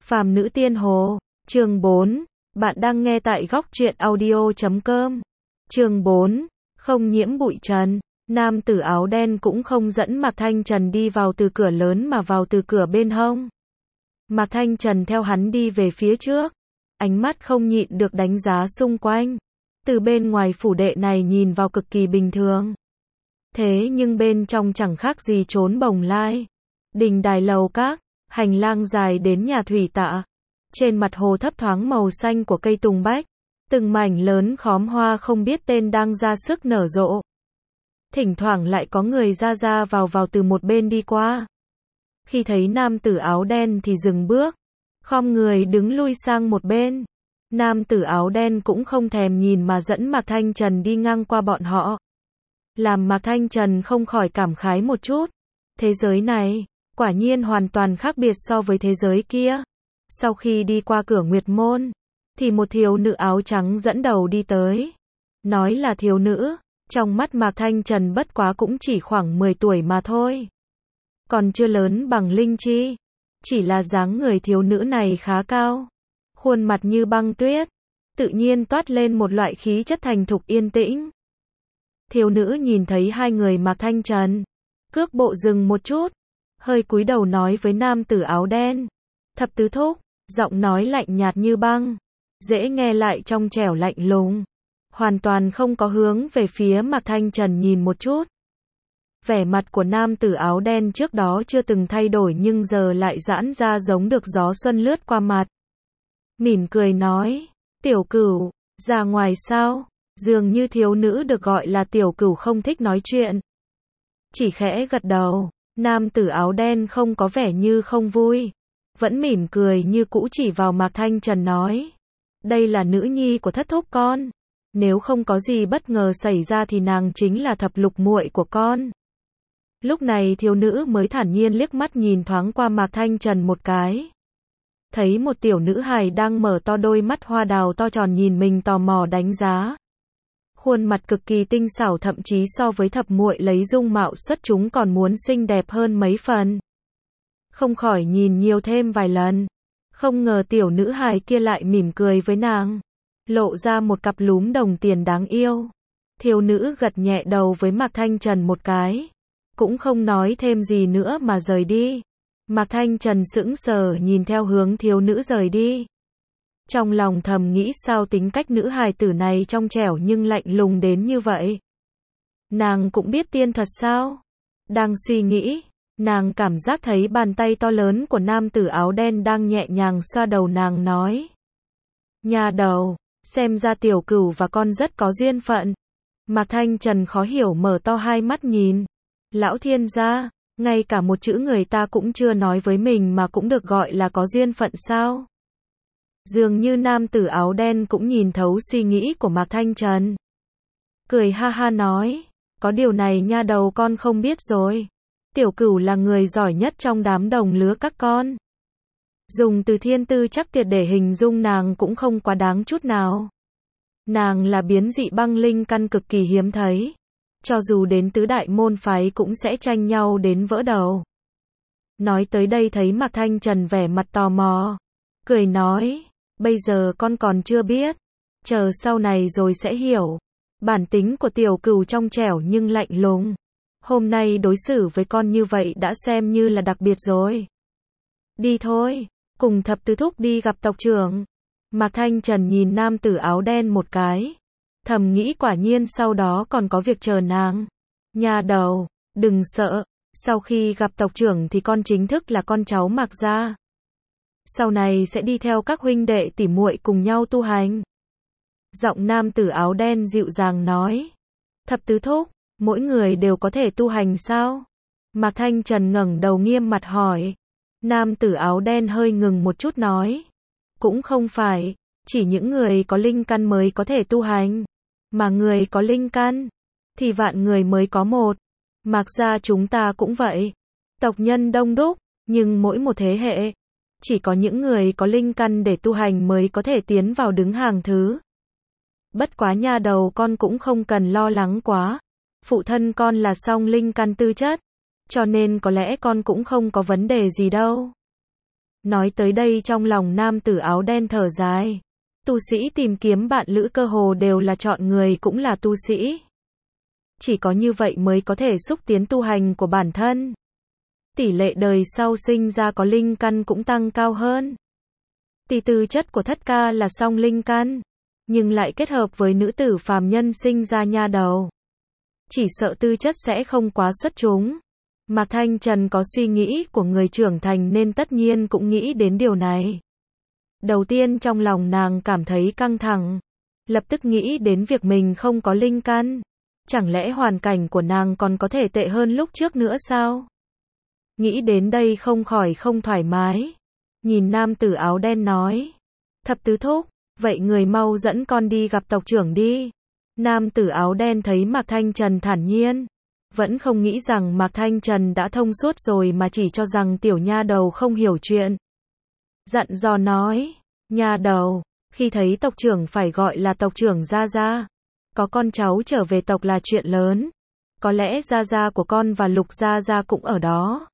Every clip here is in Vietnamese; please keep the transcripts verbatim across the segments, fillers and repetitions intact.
Phàm nữ tiên hồ, chương bốn, bạn đang nghe tại góc truyện audio chấm com. Chương bốn, không nhiễm bụi trần, nam tử áo đen cũng không dẫn Mạc Thanh Trần đi vào từ cửa lớn mà vào từ cửa bên hông. Mạc Thanh Trần theo hắn đi về phía trước, ánh mắt không nhịn được đánh giá xung quanh. Từ bên ngoài phủ đệ này nhìn vào cực kỳ bình thường. Thế nhưng bên trong chẳng khác gì trốn bồng lai. Đình đài lầu các, hành lang dài đến nhà thủy tạ. Trên mặt hồ thấp thoáng màu xanh của cây tùng bách. Từng mảnh lớn khóm hoa không biết tên đang ra sức nở rộ. Thỉnh thoảng lại có người ra ra vào vào từ một bên đi qua. Khi thấy nam tử áo đen thì dừng bước, khom người đứng lui sang một bên. Nam tử áo đen cũng không thèm nhìn mà dẫn Mạc Thanh Trần đi ngang qua bọn họ. Làm Mạc Thanh Trần không khỏi cảm khái một chút. Thế giới này, quả nhiên hoàn toàn khác biệt so với thế giới kia. Sau khi đi qua cửa Nguyệt Môn, thì một thiếu nữ áo trắng dẫn đầu đi tới. Nói là thiếu nữ, trong mắt Mạc Thanh Trần bất quá cũng chỉ khoảng mười tuổi mà thôi. Còn chưa lớn bằng Linh Chi. Chỉ là dáng người thiếu nữ này khá cao. Khuôn mặt như băng tuyết. Tự nhiên toát lên một loại khí chất thành thục yên tĩnh. Thiếu nữ nhìn thấy hai người Mạc Thanh Trần. Cước bộ dừng một chút. Hơi cúi đầu nói với nam tử áo đen. Thập tứ thúc, giọng nói lạnh nhạt như băng. Dễ nghe lại trong trẻo lạnh lùng. Hoàn toàn không có hướng về phía Mạc Thanh Trần nhìn một chút. Vẻ mặt của nam tử áo đen trước đó chưa từng thay đổi nhưng giờ lại giãn ra giống được gió xuân lướt qua mặt. Mỉm cười nói, tiểu cửu, ra ngoài sao? Dường như thiếu nữ được gọi là tiểu cửu không thích nói chuyện. Chỉ khẽ gật đầu, nam tử áo đen không có vẻ như không vui. Vẫn mỉm cười như cũ chỉ vào Mạc Thanh Trần nói. Đây là nữ nhi của thất thúc con. Nếu không có gì bất ngờ xảy ra thì nàng chính là thập lục muội của con. Lúc này thiếu nữ mới thản nhiên liếc mắt nhìn thoáng qua Mạc Thanh Trần một cái. Thấy một tiểu nữ hài đang mở to đôi mắt hoa đào to tròn nhìn mình tò mò đánh giá. Khuôn mặt cực kỳ tinh xảo thậm chí so với thập muội lấy dung mạo xuất chúng còn muốn xinh đẹp hơn mấy phần. Không khỏi nhìn nhiều thêm vài lần. Không ngờ tiểu nữ hài kia lại mỉm cười với nàng. Lộ ra một cặp lúm đồng tiền đáng yêu. Thiếu nữ gật nhẹ đầu với Mạc Thanh Trần một cái. Cũng không nói thêm gì nữa mà rời đi. Mạc Thanh Trần sững sờ nhìn theo hướng thiếu nữ rời đi. Trong lòng thầm nghĩ sao tính cách nữ hài tử này trong trẻo nhưng lạnh lùng đến như vậy. Nàng cũng biết tiên thật sao? Đang suy nghĩ, nàng cảm giác thấy bàn tay to lớn của nam tử áo đen đang nhẹ nhàng xoa đầu nàng nói. Nhà đầu, xem ra tiểu cửu và con rất có duyên phận. Mạc Thanh Trần khó hiểu mở to hai mắt nhìn. Lão thiên gia, ngay cả một chữ người ta cũng chưa nói với mình mà cũng được gọi là có duyên phận sao? Dường như nam tử áo đen cũng nhìn thấu suy nghĩ của Mạc Thanh Trần. Cười ha ha nói, có điều này nha đầu con không biết rồi. Tiểu cửu là người giỏi nhất trong đám đồng lứa các con. Dùng từ thiên tư chắc tuyệt để hình dung nàng cũng không quá đáng chút nào. Nàng là biến dị băng linh căn cực kỳ hiếm thấy. Cho dù đến tứ đại môn phái cũng sẽ tranh nhau đến vỡ đầu. Nói tới đây thấy Mạc Thanh Trần vẻ mặt tò mò. Cười nói, bây giờ con còn chưa biết. Chờ sau này rồi sẽ hiểu. Bản tính của tiểu cửu trong trẻo nhưng lạnh lùng. Hôm nay đối xử với con như vậy đã xem như là đặc biệt rồi. Đi thôi, cùng thập tứ thúc đi gặp tộc trưởng. Mạc Thanh Trần nhìn nam tử áo đen một cái. Thầm nghĩ quả nhiên sau đó còn có việc chờ nàng. Nhà đầu, đừng sợ, sau khi gặp tộc trưởng thì con chính thức là con cháu Mạc gia. Sau này sẽ đi theo các huynh đệ tỉ muội cùng nhau tu hành. Giọng nam tử áo đen dịu dàng nói. Thập tứ thúc, mỗi người đều có thể tu hành sao? Mạc Thanh Trần ngẩng đầu nghiêm mặt hỏi. Nam tử áo đen hơi ngừng một chút nói. Cũng không phải, chỉ những người có linh căn mới có thể tu hành. Mà người có linh căn, thì vạn người mới có một. Mạc gia chúng ta cũng vậy. Tộc nhân đông đúc, nhưng mỗi một thế hệ, chỉ có những người có linh căn để tu hành mới có thể tiến vào đứng hàng thứ. Bất quá nha đầu con cũng không cần lo lắng quá. Phụ thân con là song linh căn tư chất. Cho nên có lẽ con cũng không có vấn đề gì đâu. Nói tới đây trong lòng nam tử áo đen thở dài. Tu sĩ tìm kiếm bạn lữ cơ hồ đều là chọn người cũng là tu sĩ. Chỉ có như vậy mới có thể xúc tiến tu hành của bản thân. Tỷ lệ đời sau sinh ra có linh căn cũng tăng cao hơn. Tỷ tư chất của thất ca là song linh căn, nhưng lại kết hợp với nữ tử phàm nhân sinh ra nha đầu. Chỉ sợ tư chất sẽ không quá xuất chúng. Mạc Thanh Trần có suy nghĩ của người trưởng thành nên tất nhiên cũng nghĩ đến điều này. Đầu tiên trong lòng nàng cảm thấy căng thẳng, lập tức nghĩ đến việc mình không có linh căn. Chẳng lẽ hoàn cảnh của nàng còn có thể tệ hơn lúc trước nữa sao? Nghĩ đến đây không khỏi không thoải mái. Nhìn nam tử áo đen nói. Thập tứ thúc, vậy người mau dẫn con đi gặp tộc trưởng đi. Nam tử áo đen thấy Mạc Thanh Trần thản nhiên. Vẫn không nghĩ rằng Mạc Thanh Trần đã thông suốt rồi mà chỉ cho rằng tiểu nha đầu không hiểu chuyện. Dặn dò nói. Nha đầu, khi thấy tộc trưởng phải gọi là tộc trưởng Gia Gia. Có con cháu trở về tộc là chuyện lớn. Có lẽ Gia Gia của con và Lục Gia Gia cũng ở đó.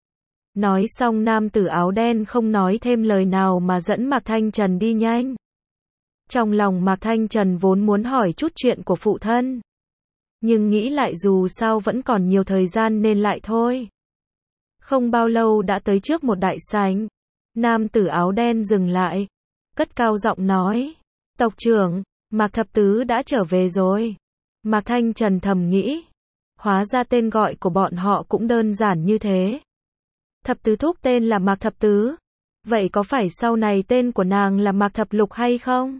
Nói xong nam tử áo đen không nói thêm lời nào mà dẫn Mạc Thanh Trần đi nhanh. Trong lòng Mạc Thanh Trần vốn muốn hỏi chút chuyện của phụ thân. Nhưng nghĩ lại dù sao vẫn còn nhiều thời gian nên lại thôi. Không bao lâu đã tới trước một đại sảnh. Nam tử áo đen dừng lại. Cất cao giọng nói. Tộc trưởng, Mạc Thập Tứ đã trở về rồi. Mạc Thanh Trần thầm nghĩ. Hóa ra tên gọi của bọn họ cũng đơn giản như thế. Thập Tứ thúc tên là Mạc Thập Tứ. Vậy có phải sau này tên của nàng là Mạc Thập Lục hay không?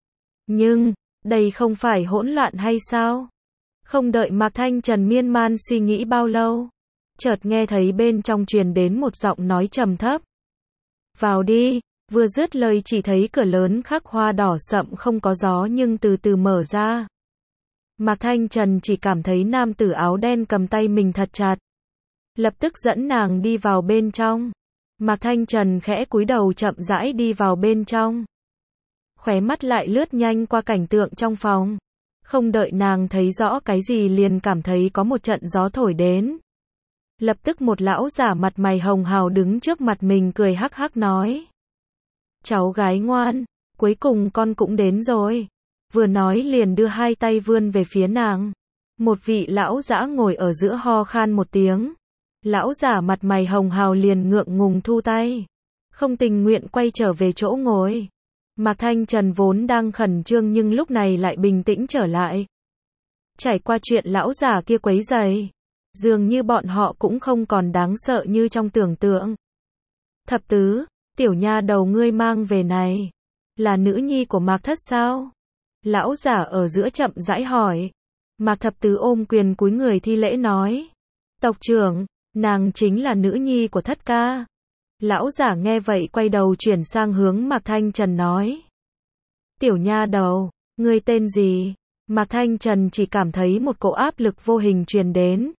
Nhưng, đây không phải hỗn loạn hay sao? Không đợi Mạc Thanh Trần miên man suy nghĩ bao lâu. Chợt nghe thấy bên trong truyền đến một giọng nói trầm thấp. Vào đi. Vừa dứt lời chỉ thấy cửa lớn khắc hoa đỏ sậm không có gió nhưng từ từ mở ra. Mạc Thanh Trần chỉ cảm thấy nam tử áo đen cầm tay mình thật chặt. Lập tức dẫn nàng đi vào bên trong. Mạc Thanh Trần khẽ cúi đầu chậm rãi đi vào bên trong. Khóe mắt lại lướt nhanh qua cảnh tượng trong phòng. Không đợi nàng thấy rõ cái gì liền cảm thấy có một trận gió thổi đến. Lập tức một lão giả mặt mày hồng hào đứng trước mặt mình cười hắc hắc nói. Cháu gái ngoan, cuối cùng con cũng đến rồi. Vừa nói liền đưa hai tay vươn về phía nàng. Một vị lão giả ngồi ở giữa ho khan một tiếng. Lão giả mặt mày hồng hào liền ngượng ngùng thu tay. Không tình nguyện quay trở về chỗ ngồi. Mạc Thanh Trần vốn đang khẩn trương nhưng lúc này lại bình tĩnh trở lại. Trải qua chuyện lão giả kia quấy rầy, dường như bọn họ cũng không còn đáng sợ như trong tưởng tượng. Thập Tứ, tiểu nha đầu ngươi mang về này, là nữ nhi của Mạc Thất sao? Lão giả ở giữa chậm rãi hỏi. Mạc Thập Tứ ôm quyền cúi người thi lễ nói. Tộc trưởng, nàng chính là nữ nhi của Thất ca. Lão giả nghe vậy quay đầu chuyển sang hướng Mạc Thanh Trần nói. Tiểu nha đầu, ngươi tên gì? Mạc Thanh Trần chỉ cảm thấy một cỗ áp lực vô hình truyền đến.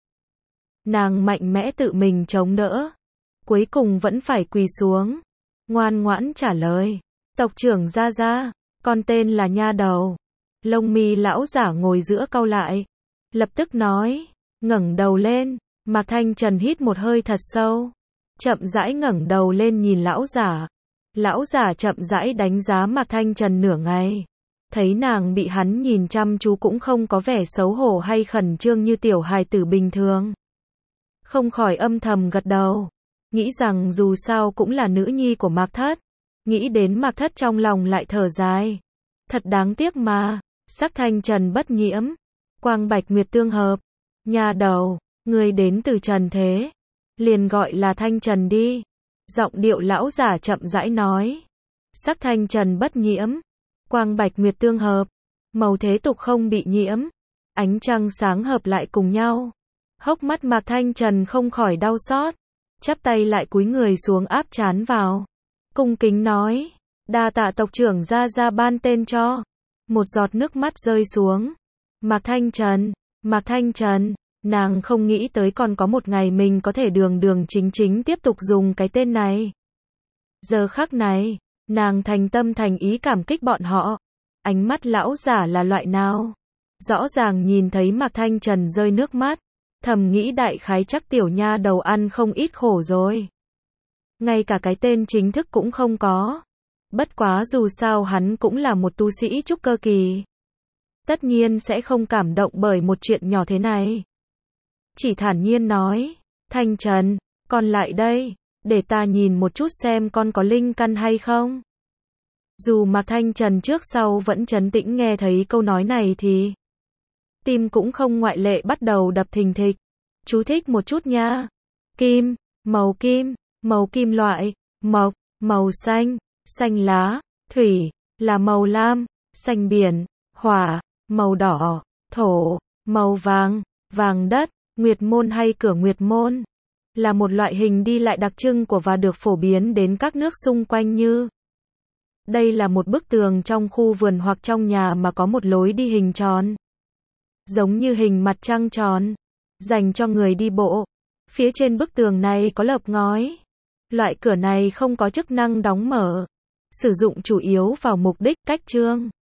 Nàng mạnh mẽ tự mình chống đỡ. Cuối cùng vẫn phải quỳ xuống. Ngoan ngoãn trả lời. Tộc trưởng Gia Gia, con tên là nha đầu. Lông mi lão giả ngồi giữa cau lại. Lập tức nói. Ngẩng đầu lên. Mạc Thanh Trần hít một hơi thật sâu. Chậm rãi ngẩng đầu lên nhìn lão giả. Lão giả chậm rãi đánh giá Mạc Thanh Trần nửa ngày. Thấy nàng bị hắn nhìn chăm chú cũng không có vẻ xấu hổ hay khẩn trương như tiểu hài tử bình thường. Không khỏi âm thầm gật đầu. Nghĩ rằng dù sao cũng là nữ nhi của Mạc Thất. Nghĩ đến Mạc Thất trong lòng lại thở dài. Thật đáng tiếc mà. Sắc thanh trần bất nhiễm. Quang bạch nguyệt tương hợp. Nhà đầu, người đến từ trần thế. Liền gọi là thanh trần đi. Giọng điệu lão giả chậm rãi nói. Sắc thanh trần bất nhiễm. Quang bạch nguyệt tương hợp. Màu thế tục không bị nhiễm. Ánh trăng sáng hợp lại cùng nhau. Hốc mắt Mạc Thanh Trần không khỏi đau xót. Chắp tay lại cúi người xuống áp trán vào. Cung kính nói. Đa tạ tộc trưởng Gia Gia ban tên cho. Một giọt nước mắt rơi xuống. Mạc Thanh Trần. Mạc Thanh Trần. Nàng không nghĩ tới còn có một ngày mình có thể đường đường chính chính tiếp tục dùng cái tên này. Giờ khắc này, nàng thành tâm thành ý cảm kích bọn họ. Ánh mắt lão giả là loại nào? Rõ ràng nhìn thấy Mạc Thanh Trần rơi nước mắt. Thầm nghĩ đại khái chắc tiểu nha đầu ăn không ít khổ rồi. ngay cả cái tên chính thức cũng không có. Bất quá dù sao hắn cũng là một tu sĩ trúc cơ kỳ. Tất nhiên sẽ không cảm động bởi một chuyện nhỏ thế này. Chỉ thản nhiên nói, Thanh Trần, con lại đây, để ta nhìn một chút xem con có linh căn hay không. Dù Mạc Thanh Trần trước sau vẫn trấn tĩnh nghe thấy câu nói này thì tim cũng không ngoại lệ bắt đầu đập thình thịch. Chú thích một chút nha. Kim, màu kim, màu kim loại, mộc, màu xanh, xanh lá, thủy, là màu lam, xanh biển, hỏa, màu đỏ, thổ, màu vàng, vàng đất, nguyệt môn hay cửa nguyệt môn. Là một loại hình đi lại đặc trưng của và được phổ biến đến các nước xung quanh như. Đây là một bức tường trong khu vườn hoặc trong nhà mà có một lối đi hình tròn. Giống như hình mặt trăng tròn. Dành cho người đi bộ. Phía trên bức tường này có lợp ngói. Loại cửa này không có chức năng đóng mở. Sử dụng chủ yếu vào mục đích cách trương.